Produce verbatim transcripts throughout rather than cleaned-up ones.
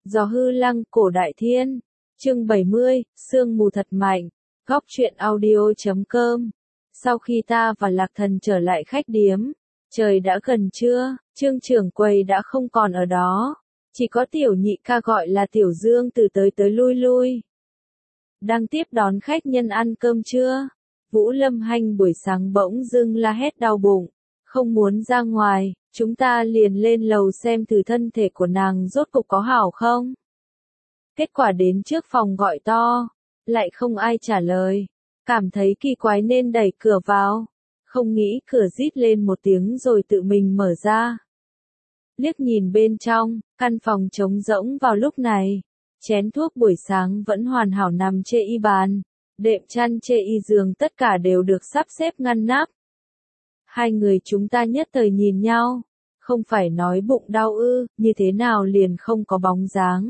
Gió hư lăng, cổ đại thiên. Chương bảy mươi, sương mù thật mạnh. Góc truyện audio chấm com. Sau khi ta và Lạc Thần trở lại khách điếm, trời đã gần trưa, Trương trưởng quầy đã không còn ở đó. Chỉ có tiểu nhị ca gọi là Tiểu Dương từ tới tới lui lui. Đang tiếp đón khách nhân ăn cơm trưa. Vũ Lâm Hanh buổi sáng bỗng dưng la hét đau bụng, không muốn ra ngoài, chúng ta liền lên lầu xem thử thân thể của nàng rốt cục có hảo không. Kết quả đến trước phòng gọi to, lại không ai trả lời, cảm thấy kỳ quái nên đẩy cửa vào, không nghĩ cửa rít lên một tiếng rồi tự mình mở ra. Liếc nhìn bên trong, căn phòng trống rỗng vào lúc này, chén thuốc buổi sáng vẫn hoàn hảo nằm trên y bàn, đệm chăn trên y giường tất cả đều được sắp xếp ngăn nắp. Hai người chúng ta nhất thời nhìn nhau, không phải nói bụng đau ư, như thế nào liền không có bóng dáng.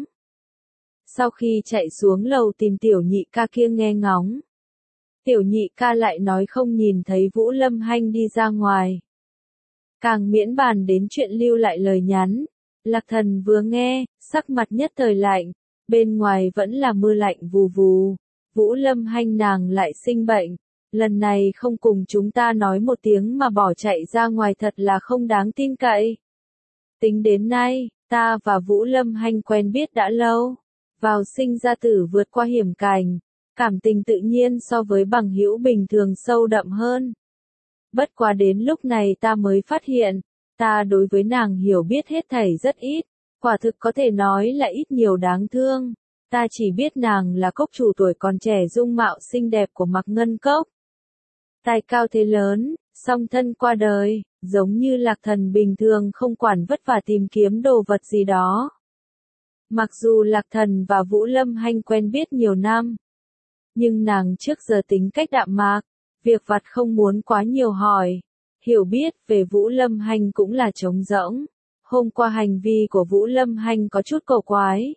Sau khi chạy xuống lầu tìm tiểu nhị ca kia nghe ngóng, tiểu nhị ca lại nói không nhìn thấy Vũ Lâm Hanh đi ra ngoài. Càng miễn bàn đến chuyện lưu lại lời nhắn, Lạc Thần vừa nghe, sắc mặt nhất thời lạnh, bên ngoài vẫn là mưa lạnh vù vù, Vũ Lâm Hanh nàng lại sinh bệnh, lần này không cùng chúng ta nói một tiếng mà bỏ chạy ra ngoài thật là không đáng tin cậy. Tính đến nay, ta và Vũ Lâm Hanh quen biết đã lâu, vào sinh ra tử vượt qua hiểm cảnh, cảm tình tự nhiên so với bằng hữu bình thường sâu đậm hơn. Bất quá đến lúc này ta mới phát hiện, ta đối với nàng hiểu biết hết thảy rất ít, quả thực có thể nói là ít nhiều đáng thương. Ta chỉ biết nàng là cốc chủ tuổi còn trẻ dung mạo xinh đẹp của Mạc Ngân Cốc. Tài cao thế lớn, song thân qua đời, giống như Lạc Thần bình thường không quản vất vả tìm kiếm đồ vật gì đó. Mặc dù Lạc Thần và Vũ Lâm Hanh quen biết nhiều năm, nhưng nàng trước giờ tính cách đạm mạc, việc vặt không muốn quá nhiều hỏi. Hiểu biết về Vũ Lâm Hanh cũng là trống rỗng. Hôm qua hành vi của Vũ Lâm Hanh có chút cổ quái.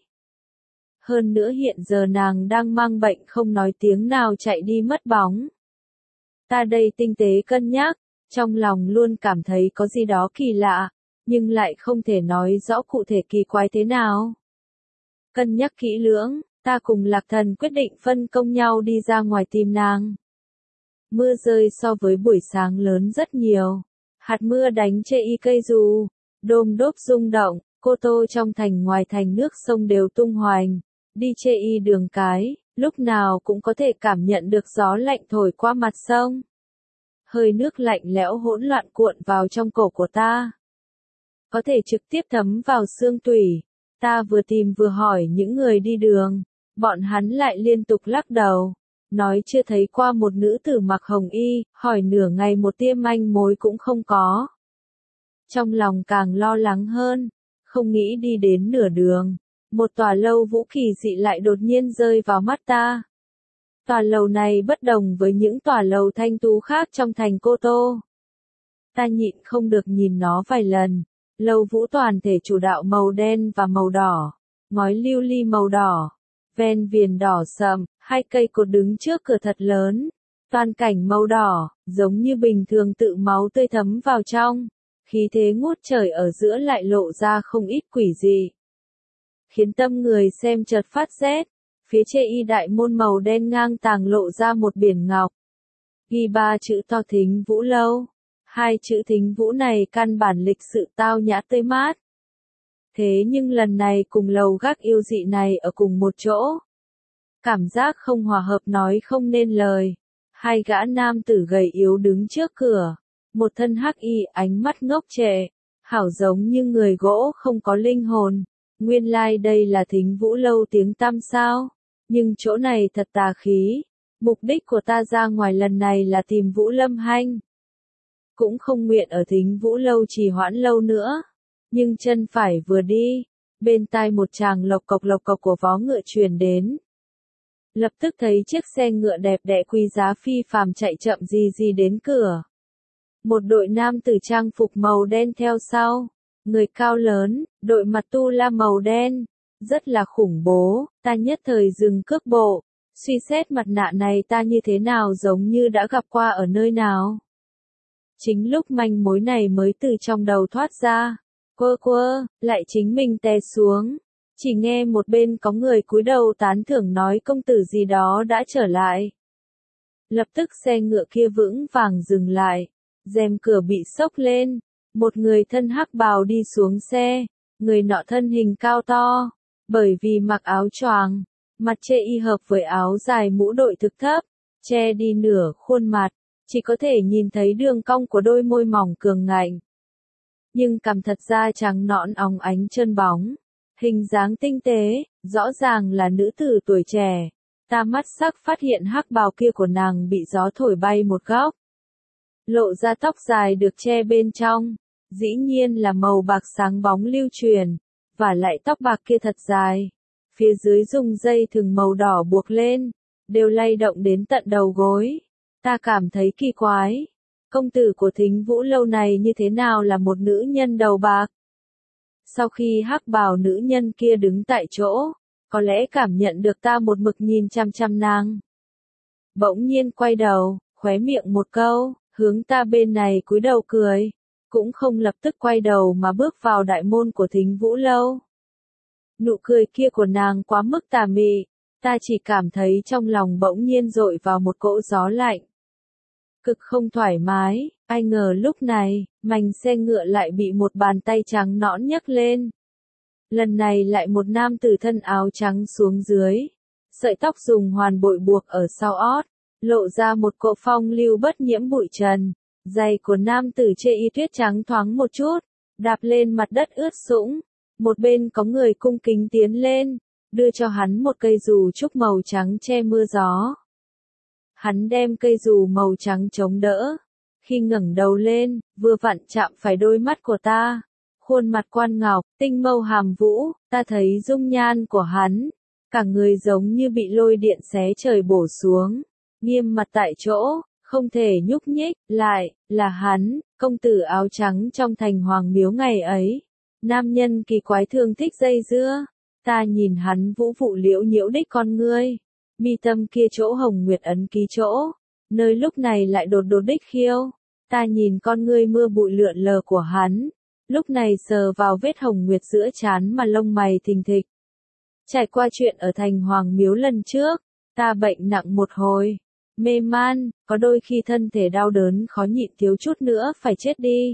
Hơn nữa hiện giờ nàng đang mang bệnh không nói tiếng nào chạy đi mất bóng. Ta đây tinh tế cân nhắc, trong lòng luôn cảm thấy có gì đó kỳ lạ, nhưng lại không thể nói rõ cụ thể kỳ quái thế nào. Cân nhắc kỹ lưỡng, ta cùng Lạc Thần quyết định phân công nhau đi ra ngoài tìm nàng. Mưa rơi so với buổi sáng lớn rất nhiều, hạt mưa đánh trên y cây dù, đôm đốp rung động, cô tô trong thành ngoài thành nước sông đều tung hoành, đi trên y đường cái, lúc nào cũng có thể cảm nhận được gió lạnh thổi qua mặt sông. Hơi nước lạnh lẽo hỗn loạn cuộn vào trong cổ của ta, có thể trực tiếp thấm vào xương tủy. Ta vừa tìm vừa hỏi những người đi đường, bọn hắn lại liên tục lắc đầu, nói chưa thấy qua một nữ tử mặc hồng y, hỏi nửa ngày một tia manh mối cũng không có. Trong lòng càng lo lắng hơn, không nghĩ đi đến nửa đường, một tòa lâu vũ kỳ dị lại đột nhiên rơi vào mắt ta. Tòa lầu này bất đồng với những tòa lầu thanh tú khác trong thành Cô Tô. Ta nhịn không được nhìn nó vài lần. Lầu vũ toàn thể chủ đạo màu đen và màu đỏ, ngói lưu ly màu đỏ, ven viền đỏ sậm, hai cây cột đứng trước cửa thật lớn, toàn cảnh màu đỏ, giống như bình thường tự máu tươi thấm vào trong, khí thế ngút trời ở giữa lại lộ ra không ít quỷ dị, khiến tâm người xem chợt phát rét. Phía trên y đại môn màu đen ngang tàng lộ ra một biển ngọc, ghi ba chữ to Thính Vũ Lâu. Hai chữ Thính Vũ này căn bản lịch sự tao nhã tươi mát. Thế nhưng lần này cùng lầu gác yêu dị này ở cùng một chỗ. Cảm giác không hòa hợp nói không nên lời. Hai gã nam tử gầy yếu đứng trước cửa. Một thân hắc y ánh mắt ngốc trệ. Hảo giống như người gỗ không có linh hồn. Nguyên lai like đây là Thính Vũ Lâu tiếng tăm sao. Nhưng chỗ này thật tà khí. Mục đích của ta ra ngoài lần này là tìm Vũ Lâm Hanh. Cũng không nguyện ở Thính Vũ Lâu trì hoãn lâu nữa. Nhưng chân phải vừa đi, bên tai một tràng lộc cộc lộc cộc của vó ngựa truyền đến. Lập tức thấy chiếc xe ngựa đẹp đẽ quý giá phi phàm chạy chậm gì gì đến cửa. Một đội nam tử trang phục màu đen theo sau, người cao lớn, đội mặt tu la màu đen, rất là khủng bố, ta nhất thời dừng cước bộ, suy xét mặt nạ này ta như thế nào giống như đã gặp qua ở nơi nào. Chính lúc manh mối này mới từ trong đầu thoát ra, quơ quơ, lại chính mình té xuống. Chỉ nghe một bên có người cúi đầu tán thưởng nói công tử gì đó đã trở lại. Lập tức xe ngựa kia vững vàng dừng lại, rèm cửa bị xốc lên, một người thân hắc bào đi xuống xe, người nọ thân hình cao to, bởi vì mặc áo choàng, mặt chê y hợp với áo dài mũ đội thực thấp, che đi nửa khuôn mặt, chỉ có thể nhìn thấy đường cong của đôi môi mỏng cường ngạnh. Nhưng cằm thật ra trắng nõn óng ánh trơn bóng, hình dáng tinh tế, rõ ràng là nữ tử tuổi trẻ. Ta mắt sắc phát hiện hắc bào kia của nàng bị gió thổi bay một góc. Lộ ra tóc dài được che bên trong, dĩ nhiên là màu bạc sáng bóng lưu truyền, và lại tóc bạc kia thật dài. Phía dưới dùng dây thừng màu đỏ buộc lên, đều lay động đến tận đầu gối. Ta cảm thấy kỳ quái, công tử của Thính Vũ lâu này như thế nào là một nữ nhân đầu bạc? Sau khi hắc bào nữ nhân kia đứng tại chỗ, có lẽ cảm nhận được ta một mực nhìn chăm chăm nàng. Bỗng nhiên quay đầu, khóe miệng một câu, hướng ta bên này cúi đầu cười, cũng không lập tức quay đầu mà bước vào đại môn của Thính Vũ lâu. Nụ cười kia của nàng quá mức tà mị, ta chỉ cảm thấy trong lòng bỗng nhiên dội vào một cỗ gió lạnh. Cực không thoải mái, ai ngờ lúc này, mành xe ngựa lại bị một bàn tay trắng nõn nhấc lên. Lần này lại một nam tử thân áo trắng xuống dưới, sợi tóc dùng hoàn bội buộc ở sau ót, lộ ra một cỗ phong lưu bất nhiễm bụi trần. Giày của nam tử chê y tuyết trắng thoáng một chút, đạp lên mặt đất ướt sũng. Một bên có người cung kính tiến lên, đưa cho hắn một cây dù trúc màu trắng che mưa gió. Hắn đem cây dù màu trắng chống đỡ. Khi ngẩng đầu lên, vừa vặn chạm phải đôi mắt của ta. Khuôn mặt quan ngọc, tinh mâu hàm vũ, ta thấy dung nhan của hắn. Cả người giống như bị lôi điện xé trời bổ xuống. Nghiêm mặt tại chỗ, không thể nhúc nhích, lại, là hắn, công tử áo trắng trong thành hoàng miếu ngày ấy. Nam nhân kỳ quái thường thích dây dưa. Ta nhìn hắn vũ vụ liễu nhiễu đích con ngươi. Mi tâm kia chỗ hồng nguyệt ấn ký chỗ. Nơi lúc này lại đột đột đích khiêu. Ta nhìn con ngươi mưa bụi lượn lờ của hắn. Lúc này sờ vào vết hồng nguyệt giữa trán mà lông mày thình thịch. Trải qua chuyện ở thành hoàng miếu lần trước, ta bệnh nặng một hồi. Mê man, có đôi khi thân thể đau đớn khó nhịn thiếu chút nữa phải chết đi.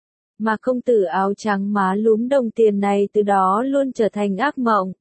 Mà công tử áo trắng má lúm đồng tiền này từ đó luôn trở thành ác mộng.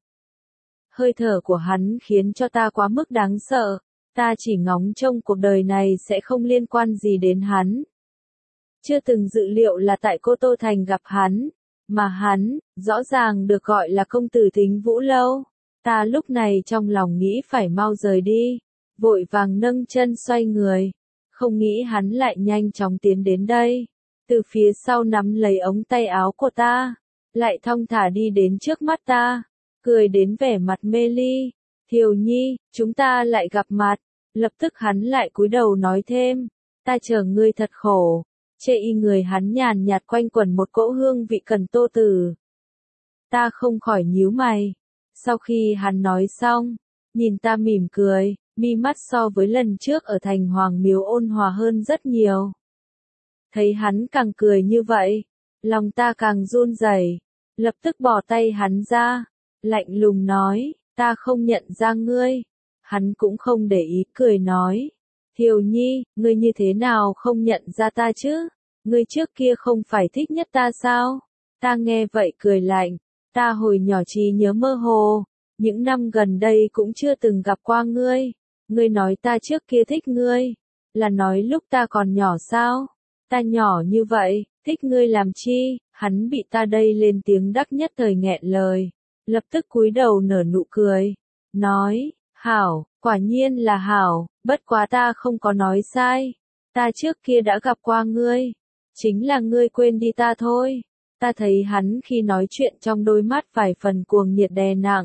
Hơi thở của hắn khiến cho ta quá mức đáng sợ, ta chỉ ngóng trông cuộc đời này sẽ không liên quan gì đến hắn. Chưa từng dự liệu là tại Cô Tô Thành gặp hắn, mà hắn, rõ ràng được gọi là công tử Thính Vũ lâu. Ta lúc này trong lòng nghĩ phải mau rời đi, vội vàng nâng chân xoay người, không nghĩ hắn lại nhanh chóng tiến đến đây. Từ phía sau nắm lấy ống tay áo của ta, lại thong thả đi đến trước mắt ta, cười đến vẻ mặt mê ly. Thiều Nhi, chúng ta lại gặp mặt. Lập tức hắn lại cúi đầu nói thêm, ta chờ ngươi thật khổ. Chê y người hắn nhàn nhạt quanh quẩn một cỗ hương vị cần tô tử. Ta không khỏi nhíu mày. Sau khi hắn nói xong, nhìn ta mỉm cười, mi mắt so với lần trước ở thành hoàng miếu ôn hòa hơn rất nhiều. Thấy hắn càng cười như vậy, lòng ta càng run rẩy, lập tức bỏ tay hắn ra, lạnh lùng nói, ta không nhận ra ngươi. Hắn cũng không để ý cười nói, Thiều Nhi, ngươi như thế nào không nhận ra ta chứ? Ngươi trước kia không phải thích nhất ta sao? Ta nghe vậy cười lạnh, ta hồi nhỏ trí nhớ mơ hồ, những năm gần đây cũng chưa từng gặp qua ngươi. Ngươi nói ta trước kia thích ngươi, là nói lúc ta còn nhỏ sao? Ta nhỏ như vậy, thích ngươi làm chi? Hắn bị ta đây lên tiếng đắc nhất thời nghẹn lời, lập tức cúi đầu nở nụ cười, nói, hảo, quả nhiên là hảo, bất quá ta không có nói sai. Ta trước kia đã gặp qua ngươi, chính là ngươi quên đi ta thôi. Ta thấy hắn khi nói chuyện trong đôi mắt vài phần cuồng nhiệt đè nặng.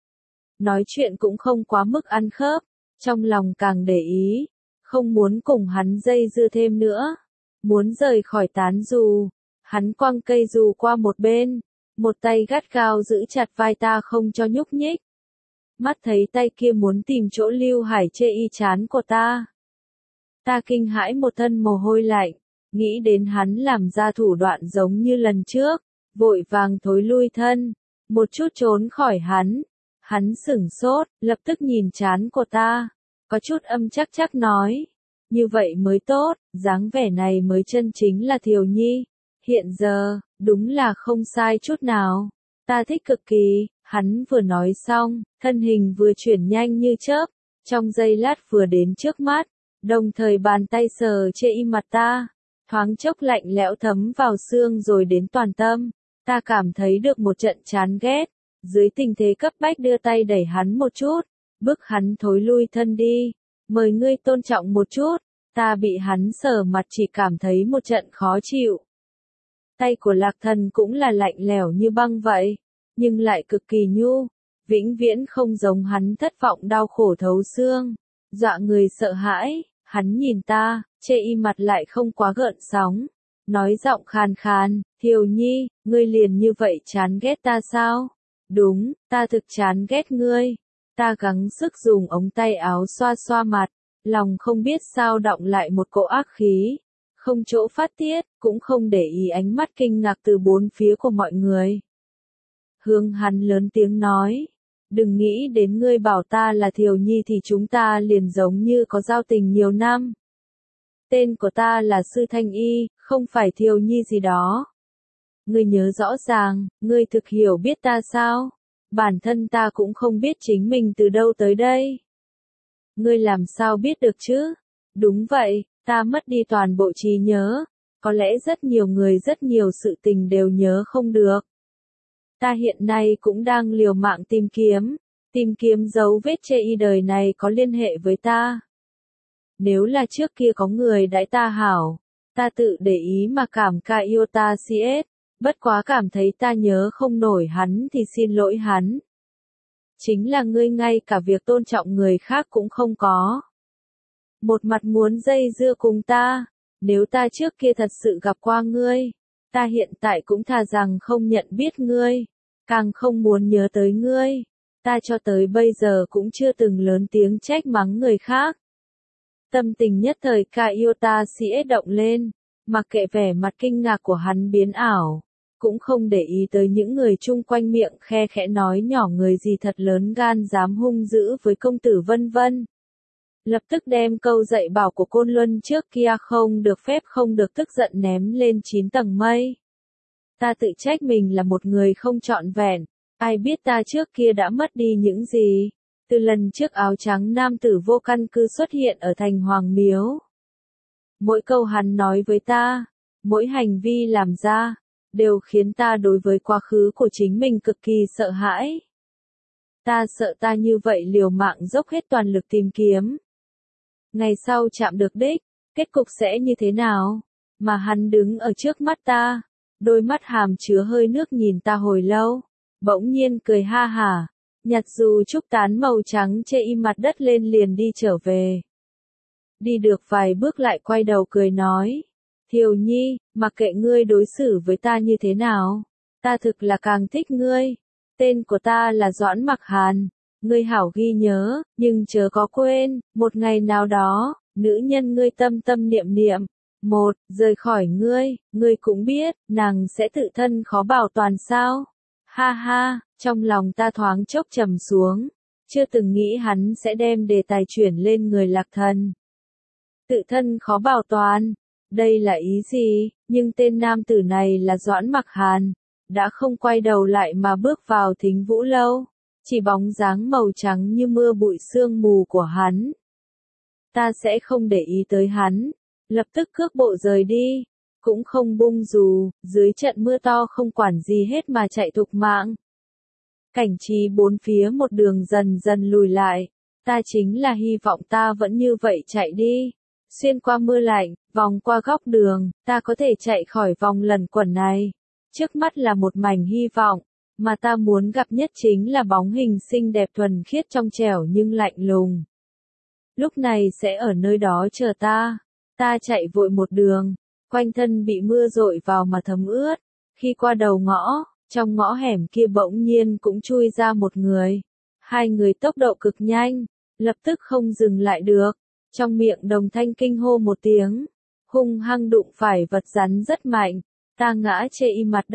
Nói chuyện cũng không quá mức ăn khớp, trong lòng càng để ý, không muốn cùng hắn dây dưa thêm nữa. Muốn rời khỏi tán dù, hắn quăng cây dù qua một bên, một tay gắt gao giữ chặt vai ta không cho nhúc nhích. Mắt thấy tay kia muốn tìm chỗ lưu hải chê y chán của ta. Ta kinh hãi một thân mồ hôi lạnh, nghĩ đến hắn làm ra thủ đoạn giống như lần trước, vội vàng thối lui thân, một chút trốn khỏi hắn. Hắn sửng sốt, lập tức nhìn trán của ta, có chút âm chắc chắc nói, như vậy mới tốt, dáng vẻ này mới chân chính là Thiều Nhi. Hiện giờ, đúng là không sai chút nào. Ta thích cực kỳ, hắn vừa nói xong, thân hình vừa chuyển nhanh như chớp, trong giây lát vừa đến trước mắt, đồng thời bàn tay sờ chê y mặt ta, thoáng chốc lạnh lẽo thấm vào xương rồi đến toàn tâm. Ta cảm thấy được một trận chán ghét, dưới tình thế cấp bách đưa tay đẩy hắn một chút, bức hắn thối lui thân đi, mời ngươi tôn trọng một chút. Ta bị hắn sờ mặt chỉ cảm thấy một trận khó chịu. Tay của Lạc Thần cũng là lạnh lẽo như băng vậy, nhưng lại cực kỳ nhu, vĩnh viễn không giống hắn thất vọng đau khổ thấu xương, dọa người sợ hãi. Hắn nhìn ta, chê y mặt lại không quá gợn sóng, nói giọng khàn khàn, Thiều Nhi, ngươi liền như vậy chán ghét ta sao? Đúng, ta thực chán ghét ngươi. Ta gắng sức dùng ống tay áo xoa xoa mặt, lòng không biết sao đọng lại một cỗ ác khí, không chỗ phát tiết, cũng không để ý ánh mắt kinh ngạc từ bốn phía của mọi người. Hướng hắn lớn tiếng nói, đừng nghĩ đến ngươi bảo ta là Thiều Nhi thì chúng ta liền giống như có giao tình nhiều năm. Tên của ta là Sư Thanh Y, không phải Thiều Nhi gì đó. Ngươi nhớ rõ ràng, ngươi thực hiểu biết ta sao? Bản thân ta cũng không biết chính mình từ đâu tới đây. Ngươi làm sao biết được chứ? Đúng vậy, ta mất đi toàn bộ trí nhớ, có lẽ rất nhiều người rất nhiều sự tình đều nhớ không được. Ta hiện nay cũng đang liều mạng tìm kiếm, tìm kiếm dấu vết chê y đời này có liên hệ với ta. Nếu là trước kia có người đãi ta hảo, ta tự để ý mà cảm ca yêu ta xê ét, bất quá cảm thấy ta nhớ không nổi hắn thì xin lỗi hắn. Chính là ngươi ngay cả việc tôn trọng người khác cũng không có. Một mặt muốn dây dưa cùng ta, nếu ta trước kia thật sự gặp qua ngươi, ta hiện tại cũng thà rằng không nhận biết ngươi, càng không muốn nhớ tới ngươi. Ta cho tới bây giờ cũng chưa từng lớn tiếng trách mắng người khác. Tâm tình nhất thời ca yêu ta xỉa động lên, mặc kệ vẻ mặt kinh ngạc của hắn biến ảo, cũng không để ý tới những người chung quanh miệng khe khẽ nói nhỏ người gì thật lớn gan dám hung dữ với công tử vân vân. Lập tức đem câu dạy bảo của Côn Luân trước kia không được phép không được tức giận ném lên chín tầng mây. Ta tự trách mình là một người không trọn vẹn, ai biết ta trước kia đã mất đi những gì. Từ lần trước áo trắng nam tử vô căn cứ xuất hiện ở thành Hoàng Miếu. Mỗi câu hắn nói với ta, mỗi hành vi làm ra, đều khiến ta đối với quá khứ của chính mình cực kỳ sợ hãi. Ta sợ ta như vậy liều mạng dốc hết toàn lực tìm kiếm. Ngày sau chạm được đích, kết cục sẽ như thế nào? Mà hắn đứng ở trước mắt ta, đôi mắt hàm chứa hơi nước nhìn ta hồi lâu, bỗng nhiên cười ha hả, nhặt dù trúc tán màu trắng chê y mặt đất lên liền đi trở về. Đi được vài bước lại quay đầu cười nói, Thiều Nhi, mặc kệ ngươi đối xử với ta như thế nào, ta thực là càng thích ngươi. Tên của ta là Doãn Mặc Hàn, ngươi hảo ghi nhớ, nhưng chớ có quên, một ngày nào đó, nữ nhân ngươi tâm tâm niệm niệm, một, rời khỏi ngươi, ngươi cũng biết, nàng sẽ tự thân khó bảo toàn sao. Ha ha, trong lòng ta thoáng chốc trầm xuống, chưa từng nghĩ hắn sẽ đem đề tài chuyển lên người Lạc Thần. Tự thân khó bảo toàn, đây là ý gì? Nhưng tên nam tử này là Doãn Mặc Hàn, đã không quay đầu lại mà bước vào Thính Vũ Lâu, chỉ bóng dáng màu trắng như mưa bụi sương mù của hắn. Ta sẽ không để ý tới hắn, lập tức cước bộ rời đi, cũng không bung dù, dưới trận mưa to không quản gì hết mà chạy thục mạng. Cảnh trí bốn phía một đường dần dần lùi lại, ta chính là hy vọng ta vẫn như vậy chạy đi, xuyên qua mưa lạnh, vòng qua góc đường, ta có thể chạy khỏi vòng lẩn quẩn này. Trước mắt là một mảnh hy vọng, mà ta muốn gặp nhất chính là bóng hình xinh đẹp thuần khiết trong trẻo nhưng lạnh lùng. Lúc này sẽ ở nơi đó chờ ta. Ta chạy vội một đường, quanh thân bị mưa dội vào mà thấm ướt. Khi qua đầu ngõ, trong ngõ hẻm kia bỗng nhiên cũng chui ra một người. Hai người tốc độ cực nhanh, lập tức không dừng lại được. Trong miệng đồng thanh kinh hô một tiếng, hung hăng đụng phải vật rắn rất mạnh. Ta ngã chê y mặt đất,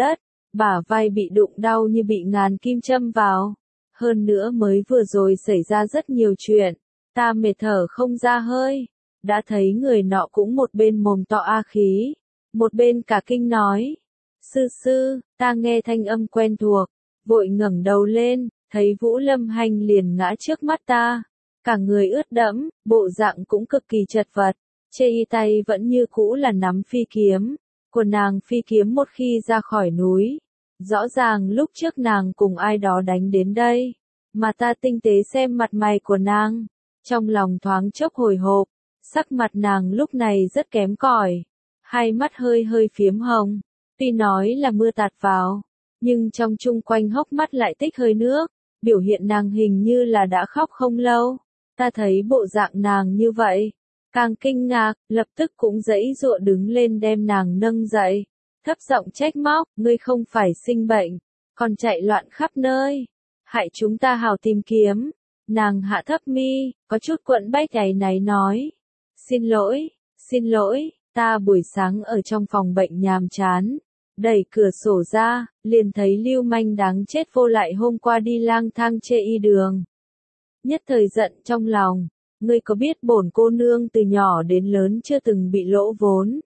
bả vai bị đụng đau như bị ngàn kim châm vào. Hơn nữa mới vừa rồi xảy ra rất nhiều chuyện, ta mệt thở không ra hơi. Đã thấy người nọ cũng một bên mồm to a khí, một bên cả kinh nói. Sư sư, ta nghe thanh âm quen thuộc, vội ngẩng đầu lên, thấy Vũ Lâm Hanh liền ngã trước mắt ta. Cả người ướt đẫm, bộ dạng cũng cực kỳ chật vật, chê y tay vẫn như cũ là nắm phi kiếm. Của nàng phi kiếm một khi ra khỏi núi, rõ ràng lúc trước nàng cùng ai đó đánh đến đây, mà ta tinh tế xem mặt mày của nàng, trong lòng thoáng chốc hồi hộp, sắc mặt nàng lúc này rất kém cỏi, hai mắt hơi hơi phiếm hồng, tuy nói là mưa tạt vào, nhưng trong chung quanh hốc mắt lại tích hơi nước, biểu hiện nàng hình như là đã khóc không lâu. Ta thấy bộ dạng nàng như vậy, càng kinh ngạc, lập tức cũng giãy giụa đứng lên đem nàng nâng dậy, thấp giọng trách móc, ngươi không phải sinh bệnh, còn chạy loạn khắp nơi, hại chúng ta hào tìm kiếm. Nàng hạ thấp mi, có chút quẫn bách áy náy nói, xin lỗi, xin lỗi, ta buổi sáng ở trong phòng bệnh nhàm chán, đẩy cửa sổ ra, liền thấy lưu manh đáng chết vô lại hôm qua đi lang thang chê y đường. Nhất thời giận trong lòng, ngươi có biết bổn cô nương từ nhỏ đến lớn chưa từng bị lỗ vốn.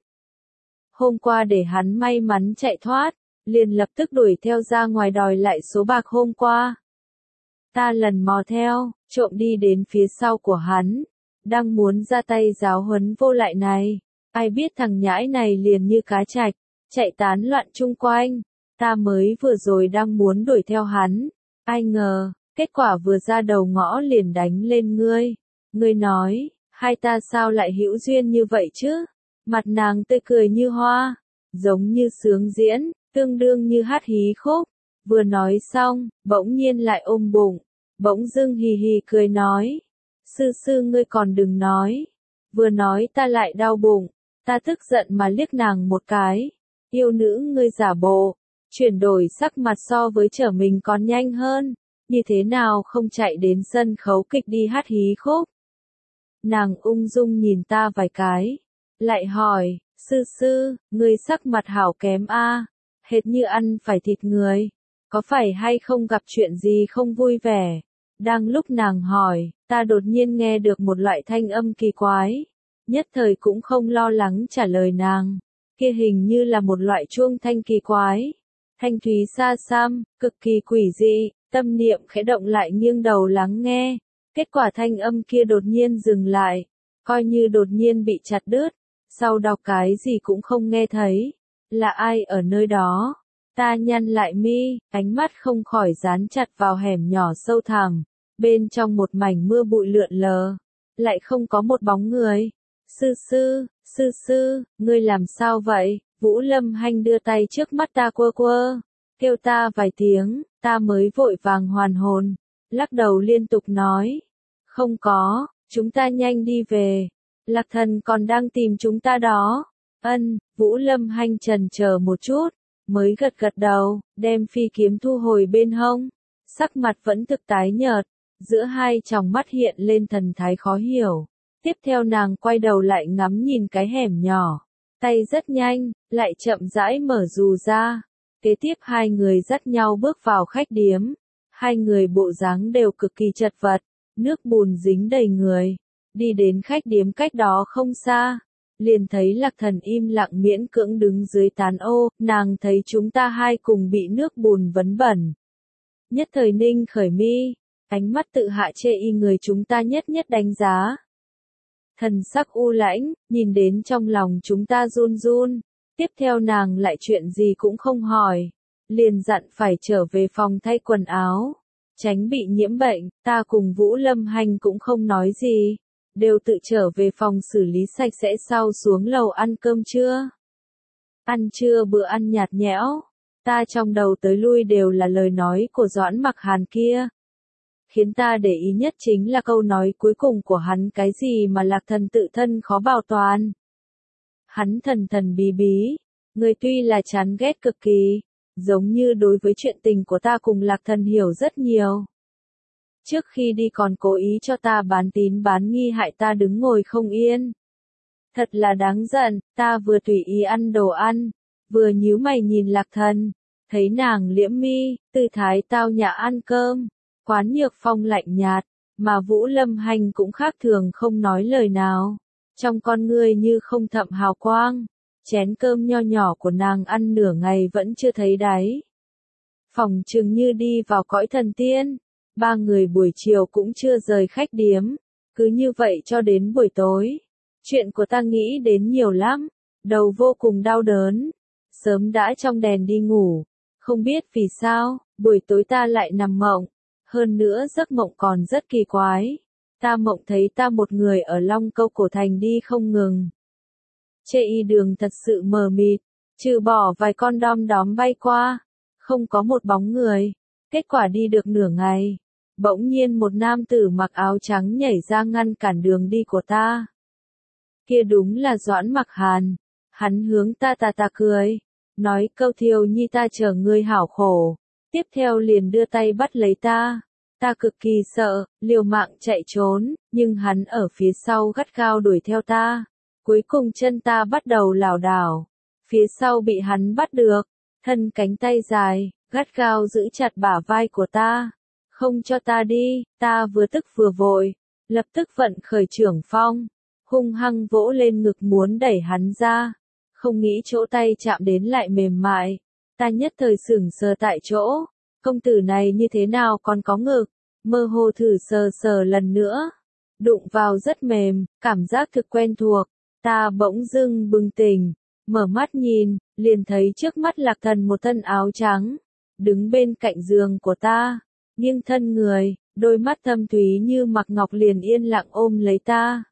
Hôm qua để hắn may mắn chạy thoát, liền lập tức đuổi theo ra ngoài đòi lại số bạc hôm qua. Ta lần mò theo, trộm đi đến phía sau của hắn, đang muốn ra tay giáo huấn vô lại này, ai biết thằng nhãi này liền như cá trạch, chạy tán loạn chung quanh, ta mới vừa rồi đang muốn đuổi theo hắn, ai ngờ, kết quả vừa ra đầu ngõ liền đánh lên ngươi, ngươi nói, hai ta sao lại hữu duyên như vậy chứ, mặt nàng tươi cười như hoa, giống như sướng diễn, tương đương như hát hí khúc, vừa nói xong, bỗng nhiên lại ôm bụng, bỗng dưng hì hì cười nói, sư sư ngươi còn đừng nói, vừa nói ta lại đau bụng, ta tức giận mà liếc nàng một cái, yêu nữ ngươi giả bộ, chuyển đổi sắc mặt so với trở mình còn nhanh hơn, như thế nào không chạy đến sân khấu kịch đi hát hí khúc. Nàng ung dung nhìn ta vài cái, lại hỏi, sư sư, ngươi sắc mặt hảo kém a, hệt như ăn phải thịt người, có phải hay không gặp chuyện gì không vui vẻ? Đang lúc nàng hỏi, ta đột nhiên nghe được một loại thanh âm kỳ quái, nhất thời cũng không lo lắng trả lời nàng, kia hình như là một loại chuông thanh kỳ quái, thanh thúy xa xăm, cực kỳ quỷ dị, tâm niệm khẽ động lại nghiêng đầu lắng nghe, kết quả thanh âm kia đột nhiên dừng lại, coi như đột nhiên bị chặt đứt, sau đọc cái gì cũng không nghe thấy, là ai ở nơi đó? Ta nhăn lại mi, ánh mắt không khỏi dán chặt vào hẻm nhỏ sâu thẳm, bên trong một mảnh mưa bụi lượn lờ, lại không có một bóng người. Sư sư, sư sư, ngươi làm sao vậy? Vũ Lâm Hanh đưa tay trước mắt ta quơ quơ, kêu ta vài tiếng, ta mới vội vàng hoàn hồn, lắc đầu liên tục nói, không có, chúng ta nhanh đi về, Lạc Thần còn đang tìm chúng ta đó. Ân, Vũ Lâm Hanh chần chờ một chút, mới gật gật đầu, đem phi kiếm thu hồi bên hông, sắc mặt vẫn thực tái nhợt, giữa hai tròng mắt hiện lên thần thái khó hiểu. Tiếp theo nàng quay đầu lại ngắm nhìn cái hẻm nhỏ, tay rất nhanh, lại chậm rãi mở dù ra. Kế tiếp hai người dắt nhau bước vào khách điếm, hai người bộ dáng đều cực kỳ chật vật, nước bùn dính đầy người. Đi đến khách điếm cách đó không xa, liền thấy Lạc Thần im lặng miễn cưỡng đứng dưới tán ô, nàng thấy chúng ta hai cùng bị nước bùn vấn bẩn. Nhất thời ninh khởi mi, ánh mắt tự hạ chê y người chúng ta nhất nhất đánh giá. Thần sắc u lãnh, nhìn đến trong lòng chúng ta run run, tiếp theo nàng lại chuyện gì cũng không hỏi, liền dặn phải trở về phòng thay quần áo, tránh bị nhiễm bệnh, ta cùng Vũ Lâm Hanh cũng không nói gì, đều tự trở về phòng xử lý sạch sẽ sau xuống lầu ăn cơm trưa. Ăn trưa bữa ăn nhạt nhẽo, ta trong đầu tới lui đều là lời nói của Doãn Mặc Hàn kia. Khiến ta để ý nhất chính là câu nói cuối cùng của hắn, cái gì mà Lạc Thần tự thân khó bảo toàn. Hắn thần thần bí bí, người tuy là chán ghét cực kỳ, giống như đối với chuyện tình của ta cùng Lạc Thần hiểu rất nhiều. Trước khi đi còn cố ý cho ta bán tín bán nghi hại ta đứng ngồi không yên. Thật là đáng giận, ta vừa tùy ý ăn đồ ăn, vừa nhíu mày nhìn Lạc Thần, thấy nàng liễm mi, tư thái tao nhã ăn cơm, Quán Nhược Phong lạnh nhạt, mà Vũ Lâm Hành cũng khác thường không nói lời nào. Trong con ngươi như không thậm hào quang, chén cơm nho nhỏ của nàng ăn nửa ngày vẫn chưa thấy đáy. Phòng chừng như đi vào cõi thần tiên, ba người buổi chiều cũng chưa rời khách điếm, cứ như vậy cho đến buổi tối. Chuyện của ta nghĩ đến nhiều lắm, đầu vô cùng đau đớn, sớm đã trong đèn đi ngủ, không biết vì sao, buổi tối ta lại nằm mộng, hơn nữa giấc mộng còn rất kỳ quái. Ta mộng thấy ta một người ở Long Câu cổ thành đi không ngừng. Chê y đường thật sự mờ mịt, trừ bỏ vài con đom đóm bay qua, không có một bóng người. Kết quả đi được nửa ngày, bỗng nhiên một nam tử mặc áo trắng nhảy ra ngăn cản đường đi của ta. Kia đúng là Doãn Mặc Hàn, hắn hướng ta tà tà cười, nói câu Thiều Nhi ta chờ ngươi hảo khổ, tiếp theo liền đưa tay bắt lấy ta. Ta cực kỳ sợ, liều mạng chạy trốn, nhưng hắn ở phía sau gắt gao đuổi theo ta. Cuối cùng chân ta bắt đầu lảo đảo, phía sau bị hắn bắt được, thân cánh tay dài, gắt gao giữ chặt bả vai của ta, không cho ta đi. Ta vừa tức vừa vội, lập tức vận khởi trưởng phong, hung hăng vỗ lên ngực muốn đẩy hắn ra, không nghĩ chỗ tay chạm đến lại mềm mại. Ta nhất thời sửng sờ tại chỗ, công tử này như thế nào còn có ngực, mơ hồ thử sờ sờ lần nữa, đụng vào rất mềm, cảm giác thực quen thuộc. Ta bỗng dưng bừng tỉnh, mở mắt nhìn, liền thấy trước mắt Lạc Thần một thân áo trắng, đứng bên cạnh giường của ta, nghiêng thân người, đôi mắt thâm thúy như mặc ngọc liền yên lặng ôm lấy ta.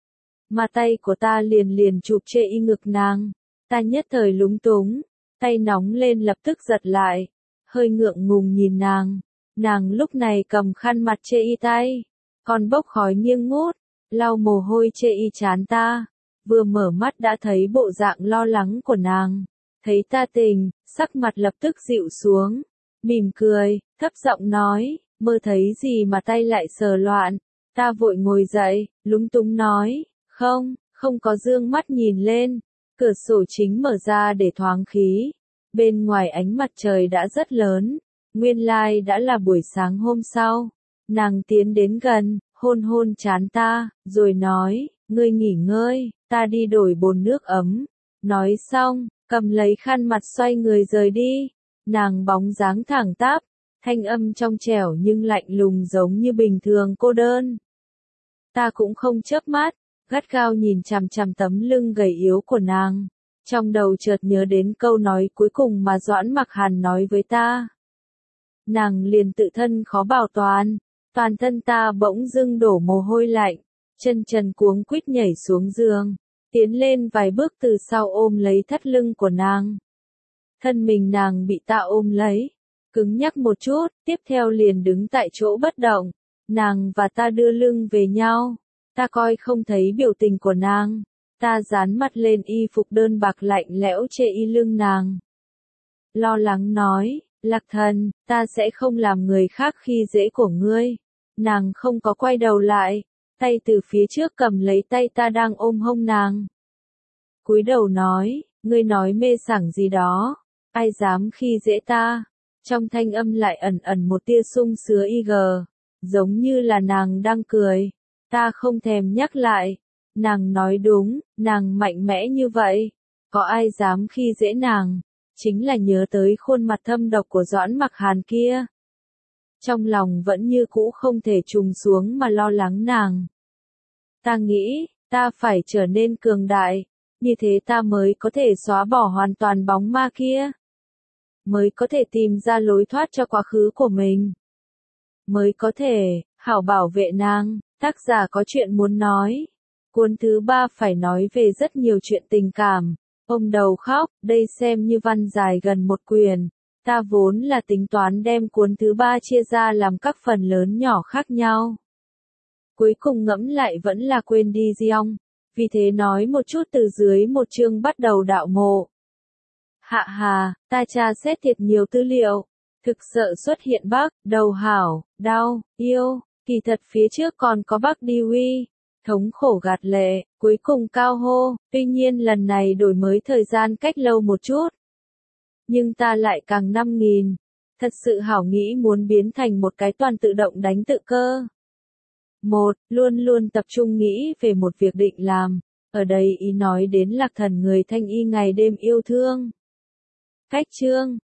Mà tay của ta liền liền chụp chê y ngực nàng, ta nhất thời lúng túng, tay nóng lên lập tức giật lại, hơi ngượng ngùng nhìn nàng, nàng lúc này cầm khăn mặt chê y tay, còn bốc khói nghiêng ngút, lau mồ hôi chê y trán ta. Vừa mở mắt đã thấy bộ dạng lo lắng của nàng, thấy ta tỉnh, sắc mặt lập tức dịu xuống, mỉm cười, thấp giọng nói, mơ thấy gì mà tay lại sờ loạn. Ta vội ngồi dậy, lúng túng nói, không, không có, dương mắt nhìn lên, cửa sổ chính mở ra để thoáng khí, bên ngoài ánh mặt trời đã rất lớn, nguyên lai đã là buổi sáng hôm sau. Nàng tiến đến gần, hôn hôn trán ta, rồi nói, ngươi nghỉ ngơi, ta đi đổi bồn nước ấm. Nói xong, cầm lấy khăn mặt xoay người rời đi. Nàng bóng dáng thẳng tắp, thanh âm trong trẻo nhưng lạnh lùng giống như bình thường cô đơn. Ta cũng không chớp mắt, gắt gao nhìn chằm chằm tấm lưng gầy yếu của nàng. Trong đầu chợt nhớ đến câu nói cuối cùng mà Doãn Mặc Hàn nói với ta. Nàng liền tự thân khó bảo toàn, toàn thân ta bỗng dưng đổ mồ hôi lạnh. Chân trần cuống quýt nhảy xuống giường, tiến lên vài bước từ sau ôm lấy thắt lưng của nàng. Thân mình nàng bị ta ôm lấy, cứng nhắc một chút, tiếp theo liền đứng tại chỗ bất động. Nàng và ta đưa lưng về nhau, ta coi không thấy biểu tình của nàng, ta dán mặt lên y phục đơn bạc lạnh lẽo chê y lưng nàng. Lo lắng nói, Lạc Thần, ta sẽ không làm người khác khi dễ của ngươi. Nàng không có quay đầu lại, tay từ phía trước cầm lấy tay ta đang ôm hông nàng. Cúi đầu nói, ngươi nói mê sảng gì đó, ai dám khi dễ ta. Trong thanh âm lại ẩn ẩn một tia sung sứa y gờ, giống như là nàng đang cười. Ta không thèm nhắc lại, nàng nói đúng, nàng mạnh mẽ như vậy, có ai dám khi dễ nàng, chính là nhớ tới khuôn mặt thâm độc của Doãn Mặc Hàn kia. Trong lòng vẫn như cũ không thể trùng xuống mà lo lắng nàng. Ta nghĩ, ta phải trở nên cường đại, như thế ta mới có thể xóa bỏ hoàn toàn bóng ma kia. Mới có thể tìm ra lối thoát cho quá khứ của mình. Mới có thể, hảo bảo vệ nàng. Tác giả có chuyện muốn nói. Cuốn thứ ba phải nói về rất nhiều chuyện tình cảm. Ôm đầu khóc, đây xem như văn dài gần một quyển. Ta vốn là tính toán đem cuốn thứ ba chia ra làm các phần lớn nhỏ khác nhau. Cuối cùng ngẫm lại vẫn là quên đi Giong, vì thế nói một chút từ dưới một chương bắt đầu đạo mộ. Hạ hà, ta tra xét thiệt nhiều tư liệu, thực sợ xuất hiện bác, đầu hảo, đau, yêu, kỳ thật phía trước còn có bác đi uy, thống khổ gạt lệ, cuối cùng cao hô, tuy nhiên lần này đổi mới thời gian cách lâu một chút. Nhưng ta lại càng năm nghìn. Thật sự hảo nghĩ muốn biến thành một cái toàn tự động đánh tự cơ. Một, luôn luôn tập trung nghĩ về một việc định làm. Ở đây ý nói đến Lạc Thần người Thanh Y ngày đêm yêu thương. Cách chương